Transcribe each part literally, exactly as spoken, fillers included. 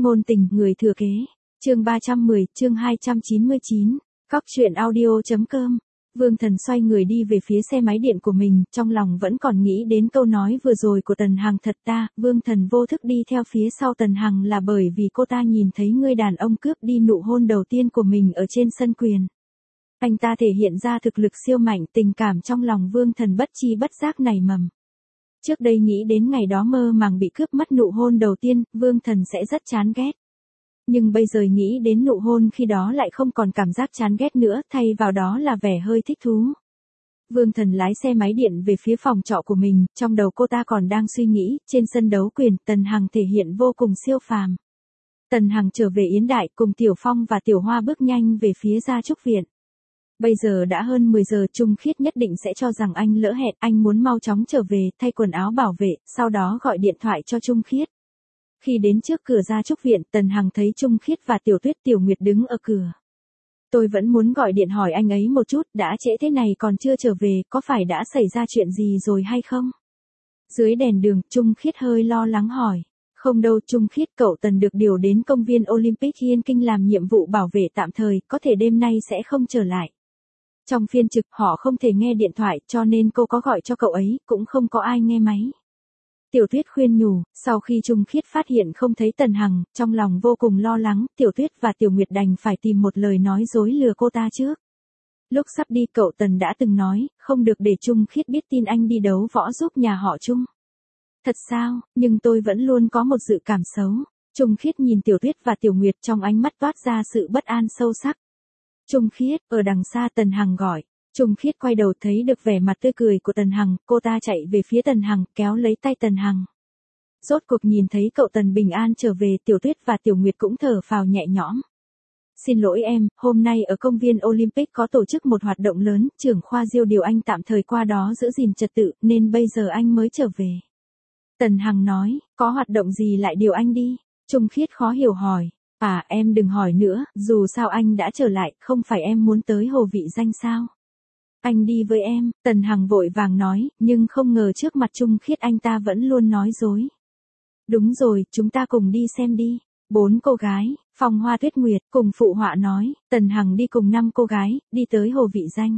Ngôn tình, người thừa kế. Chương ba trăm mười, chương hai trăm chín mươi chín. Cóc truyện audio.com. Vương Thần xoay người đi về phía xe máy điện của mình, trong lòng vẫn còn nghĩ đến câu nói vừa rồi của Tần Hằng thật ta. Vương Thần vô thức đi theo phía sau Tần Hằng là bởi vì cô ta nhìn thấy người đàn ông cướp đi nụ hôn đầu tiên của mình ở trên sân quyền. Anh ta thể hiện ra thực lực siêu mạnh, tình cảm trong lòng Vương Thần bất chi bất giác nảy mầm. Trước đây nghĩ đến ngày đó mơ màng bị cướp mất nụ hôn đầu tiên, Vương Thần sẽ rất chán ghét. Nhưng bây giờ nghĩ đến nụ hôn khi đó lại không còn cảm giác chán ghét nữa, thay vào đó là vẻ hơi thích thú. Vương Thần lái xe máy điện về phía phòng trọ của mình, trong đầu cô ta còn đang suy nghĩ, trên sân đấu quyền, Tần Hằng thể hiện vô cùng siêu phàm. Tần Hằng trở về Yến Đại, cùng Tiểu Phong và Tiểu Hoa bước nhanh về phía Gia Trúc Viện. Bây giờ đã hơn mười giờ, Trung Khiết nhất định sẽ cho rằng anh lỡ hẹn, anh muốn mau chóng trở về, thay quần áo bảo vệ, sau đó gọi điện thoại cho Trung Khiết. Khi đến trước cửa Gia Trúc Viện, Tần Hằng thấy Trung Khiết và Tiểu Tuyết Tiểu Nguyệt đứng ở cửa. Tôi vẫn muốn gọi điện hỏi anh ấy một chút, đã trễ thế này còn chưa trở về, có phải đã xảy ra chuyện gì rồi hay không? Dưới đèn đường, Trung Khiết hơi lo lắng hỏi. Không đâu Trung Khiết, cậu Tần được điều đến công viên Olympic Yên Kinh làm nhiệm vụ bảo vệ tạm thời, có thể đêm nay sẽ không trở lại. Trong phiên trực, họ không thể nghe điện thoại, cho nên cô có gọi cho cậu ấy, cũng không có ai nghe máy. Tiểu Tuyết khuyên nhủ, sau khi Trung Khiết phát hiện không thấy Tần Hằng, trong lòng vô cùng lo lắng, Tiểu Tuyết và Tiểu Nguyệt đành phải tìm một lời nói dối lừa cô ta trước. Lúc sắp đi cậu Tần đã từng nói, không được để Trung Khiết biết tin anh đi đấu võ giúp nhà họ Trung. Thật sao, nhưng tôi vẫn luôn có một dự cảm xấu. Trung Khiết nhìn Tiểu Tuyết và Tiểu Nguyệt trong ánh mắt toát ra sự bất an sâu sắc. Trung Khiết, ở đằng xa Tần Hằng gọi. Trung Khiết quay đầu thấy được vẻ mặt tươi cười của Tần Hằng, cô ta chạy về phía Tần Hằng, kéo lấy tay Tần Hằng. Rốt cuộc nhìn thấy cậu Tần bình an trở về, Tiểu Tuyết và Tiểu Nguyệt cũng thở phào nhẹ nhõm. Xin lỗi em, hôm nay ở công viên Olympic có tổ chức một hoạt động lớn, trưởng khoa Diêu điều anh tạm thời qua đó giữ gìn trật tự, nên bây giờ anh mới trở về. Tần Hằng nói, có hoạt động gì lại điều anh đi? Trung Khiết khó hiểu hỏi. À, em đừng hỏi nữa, dù sao anh đã trở lại, không phải em muốn tới Hồ Vị Danh sao? Anh đi với em, Tần Hằng vội vàng nói, nhưng không ngờ trước mặt Trung Khiết anh ta vẫn luôn nói dối. Đúng rồi, chúng ta cùng đi xem đi. Bốn cô gái, Phong Hoa Tuyết Nguyệt, cùng phụ họa nói, Tần Hằng đi cùng năm cô gái, đi tới Hồ Vị Danh.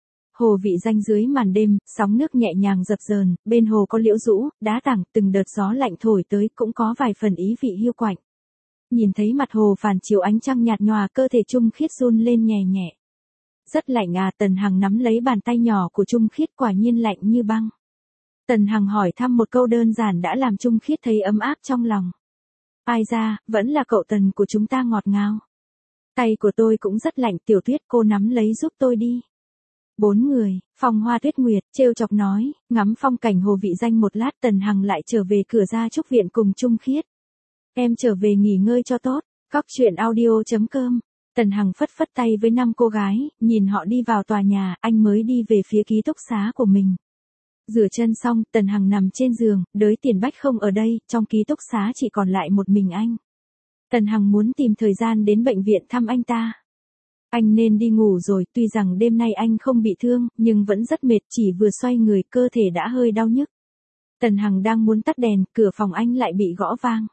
Hồ Vị Danh dưới màn đêm, sóng nước nhẹ nhàng dập dờn, bên hồ có liễu rũ, đá tảng, từng đợt gió lạnh thổi tới cũng có vài phần ý vị hiu quạnh. Nhìn thấy mặt hồ phản chiếu ánh trăng nhạt nhòa, cơ thể Trung Khiết run lên nhẹ nhẹ. Rất lạnh à, Tần Hằng nắm lấy bàn tay nhỏ của Trung Khiết, quả nhiên lạnh như băng. Tần Hằng hỏi thăm một câu đơn giản đã làm Trung Khiết thấy ấm áp trong lòng. Ai ra, vẫn là cậu Tần của chúng ta ngọt ngào. Tay của tôi cũng rất lạnh, Tiểu Tuyết cô nắm lấy giúp tôi đi. Bốn người, Phong Hoa Tuyết Nguyệt, trêu chọc nói, ngắm phong cảnh Hồ Vị Danh một lát, Tần Hằng lại trở về cửa Gia Trúc Viện cùng Trung Khiết. Em trở về nghỉ ngơi cho tốt, cóc truyện audio.com. Tần Hằng phất phất tay với năm cô gái, nhìn họ đi vào tòa nhà, anh mới đi về phía ký túc xá của mình. Rửa chân xong, Tần Hằng nằm trên giường, Đới Tiền Bách không ở đây, trong ký túc xá chỉ còn lại một mình anh. Tần Hằng muốn tìm thời gian đến bệnh viện thăm anh ta. Anh nên đi ngủ rồi, tuy rằng đêm nay anh không bị thương, nhưng vẫn rất mệt, chỉ vừa xoay người cơ thể đã hơi đau nhức. Tần Hằng đang muốn tắt đèn, cửa phòng anh lại bị gõ vang.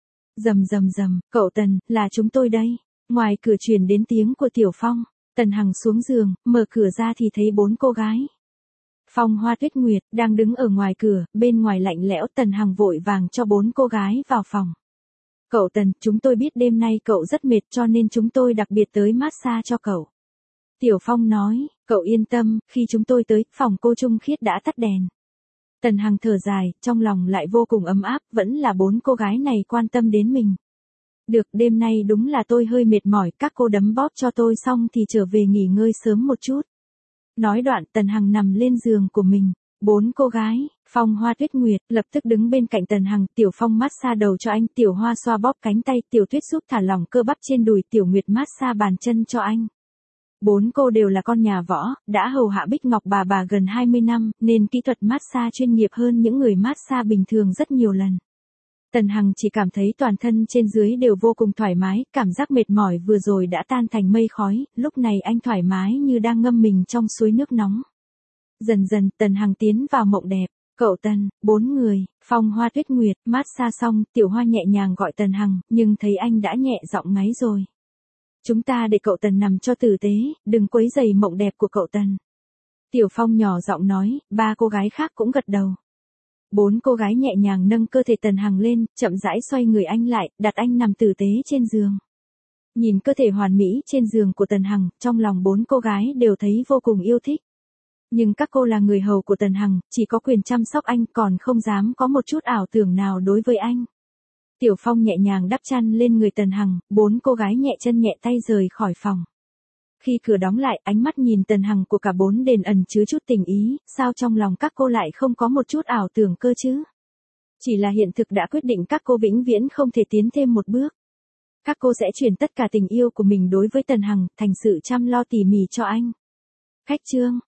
Rầm rầm rầm, cậu Tần, là chúng tôi đây. Ngoài cửa truyền đến tiếng của Tiểu Phong. Tần Hằng xuống giường, mở cửa ra thì thấy bốn cô gái. Phong Hoa Tuyết Nguyệt, đang đứng ở ngoài cửa, bên ngoài lạnh lẽo, Tần Hằng vội vàng cho bốn cô gái vào phòng. Cậu Tần, chúng tôi biết đêm nay cậu rất mệt cho nên chúng tôi đặc biệt tới massage cho cậu. Tiểu Phong nói, cậu yên tâm, khi chúng tôi tới, phòng cô Trung Khiết đã tắt đèn. Tần Hằng thở dài, trong lòng lại vô cùng ấm áp, vẫn là bốn cô gái này quan tâm đến mình. Được, đêm nay đúng là tôi hơi mệt mỏi, các cô đấm bóp cho tôi xong thì trở về nghỉ ngơi sớm một chút. Nói đoạn, Tần Hằng nằm lên giường của mình. Bốn cô gái, Phong Hoa Tuyết Nguyệt, lập tức đứng bên cạnh Tần Hằng, Tiểu Phong massage đầu cho anh, Tiểu Hoa xoa bóp cánh tay, Tiểu Tuyết giúp thả lỏng cơ bắp trên đùi, Tiểu Nguyệt massage bàn chân cho anh. Bốn cô đều là con nhà võ, đã hầu hạ Bích Ngọc bà bà gần hai mươi năm, nên kỹ thuật massage chuyên nghiệp hơn những người massage bình thường rất nhiều lần. Tần Hằng chỉ cảm thấy toàn thân trên dưới đều vô cùng thoải mái, cảm giác mệt mỏi vừa rồi đã tan thành mây khói, lúc này anh thoải mái như đang ngâm mình trong suối nước nóng. Dần dần, Tần Hằng tiến vào mộng đẹp. Cậu Tần, bốn người, Phong Hoa Tuyết Nguyệt, mát xa xong, Tiểu Hoa nhẹ nhàng gọi Tần Hằng, nhưng thấy anh đã nhẹ giọng ngáy rồi. Chúng ta để cậu Tần nằm cho tử tế, đừng quấy rầy mộng đẹp của cậu Tần. Tiểu Phong nhỏ giọng nói, ba cô gái khác cũng gật đầu. Bốn cô gái nhẹ nhàng nâng cơ thể Tần Hằng lên, chậm rãi xoay người anh lại, đặt anh nằm tử tế trên giường. Nhìn cơ thể hoàn mỹ trên giường của Tần Hằng, trong lòng bốn cô gái đều thấy vô cùng yêu thích. Nhưng các cô là người hầu của Tần Hằng, chỉ có quyền chăm sóc anh, còn không dám có một chút ảo tưởng nào đối với anh. Tiểu Phong nhẹ nhàng đắp chăn lên người Tần Hằng, bốn cô gái nhẹ chân nhẹ tay rời khỏi phòng. Khi cửa đóng lại, ánh mắt nhìn Tần Hằng của cả bốn đền ẩn chứa chút tình ý, sao trong lòng các cô lại không có một chút ảo tưởng cơ chứ? Chỉ là hiện thực đã quyết định các cô vĩnh viễn không thể tiến thêm một bước. Các cô sẽ chuyển tất cả tình yêu của mình đối với Tần Hằng, thành sự chăm lo tỉ mỉ cho anh. Khách chương